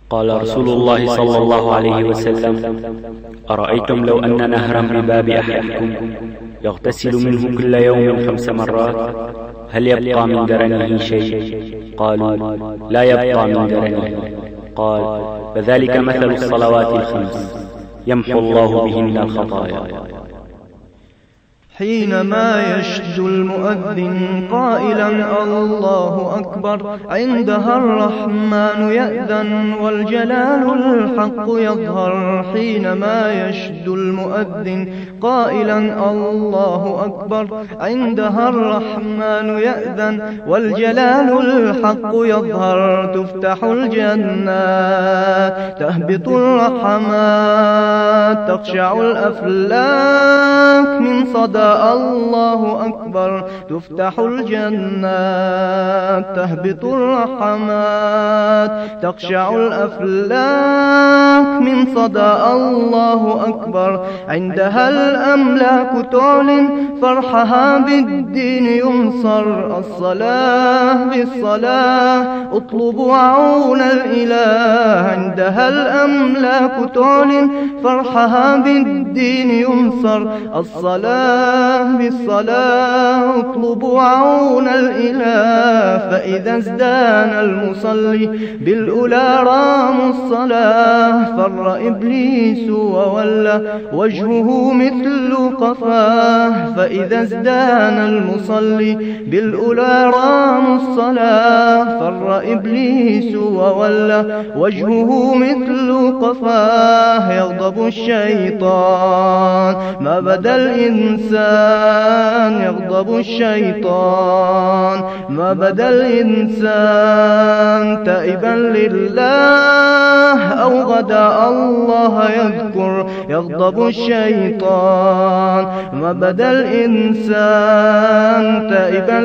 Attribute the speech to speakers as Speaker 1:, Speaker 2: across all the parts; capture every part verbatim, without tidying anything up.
Speaker 1: قال رسول الله صلى الله عليه وسلم: أرأيتم لو أن نهرا بباب أحدكم يغتسل منه كل يوم خمس مرات هل يبقى من درنه شيء؟ قالوا: لا يبقى من درنه. قال: فذلك مثل الصلوات الخمس يمحو الله بهن الخطايا.
Speaker 2: حينما يشد المؤذن قائلا الله أكبر عندها الرحمن يأذن والجلال الحق يظهر. حينما يشد المؤذن قائلا الله أكبر عندها الرحمن يأذن والجلال الحق يظهر. تفتح الجنات تهبط الرحمات تخشع الأفلاك من صدى الله أكبر. تفتح الجنات تهبط الرحمات تخشع الأفلاك من صدى الله أكبر. عندها الأملاك تعلن فرحها بالدين ينصر. الصلاة بالصلاة اطلبوا عون الإله. عندها الأملاك تعلن فرحها بالدين ينصر. الصلاة بالصلاة اطلبوا عون الإله. فإذا ازدان المصلي بالأولى رام الصلاة فر إبليس وولى وجهه مثل قفاه. فإذا ازدان المصلي بالأولى رام الصلاة فر إبليس وولى وجهه مثل قفاه. يغضب الشيطان ما بدا الإنسان يغضب الشيطان ما بدا الإنسان تائبا لله أو غدا الله يذكر. يغضب الشيطان ما بدا الإنسان تائبا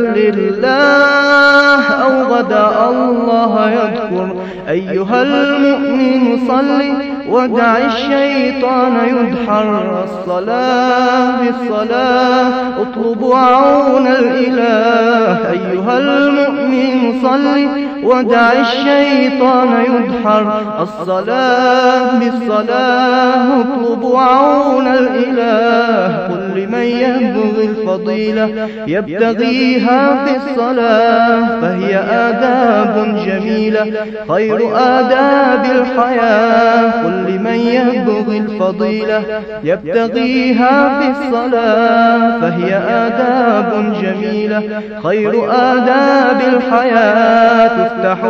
Speaker 2: لله أو غدا الله يذكر. أيها المؤمن صل ودع الشيطان يدحر. الصلاة بالصلاة اطلبوا عون الإله. أيها المؤمن صل ودع الشيطان يدحر. الصلاة بالصلاة اطلبوا عون الإله. قل لمن يبغي الفضيلة يبتغيها في الصلاة فهي آداب جميلة خير آداب الحياة. قل لمن يبغي الفضيلة يبتغيها في الصلاة فهي آداب جميلة خير آداب الحياة. تفتح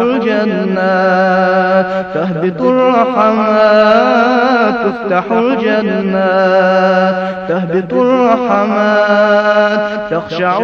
Speaker 2: الجنات تهبط الرحمات تفتح الجنات تهبط الرحمات تخشع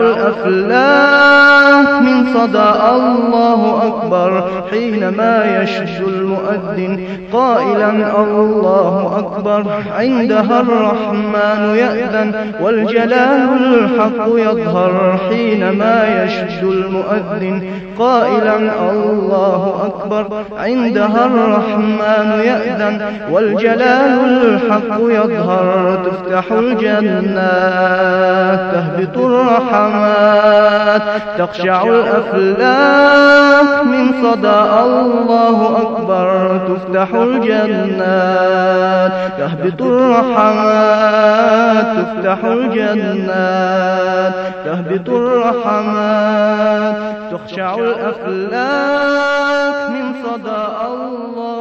Speaker 2: الأفلاك من صدى الله أكبر. حينما يشج المؤذن قائلا الله أكبر عندها الرحمن يأذن والجلال الحق يظهر. حينما يشج المؤذن قائلا الله أكبر عندها الرحمن يأذن والجلال الحق يظهر. تفتح الجنات تهبط الرحمات تخشع الأفلاك من صدى الله أكبر. تفتح الجنات تهبط الرحمات تفتح الجنات تهبط الرحمات تخشع الأفلاك من صدى الله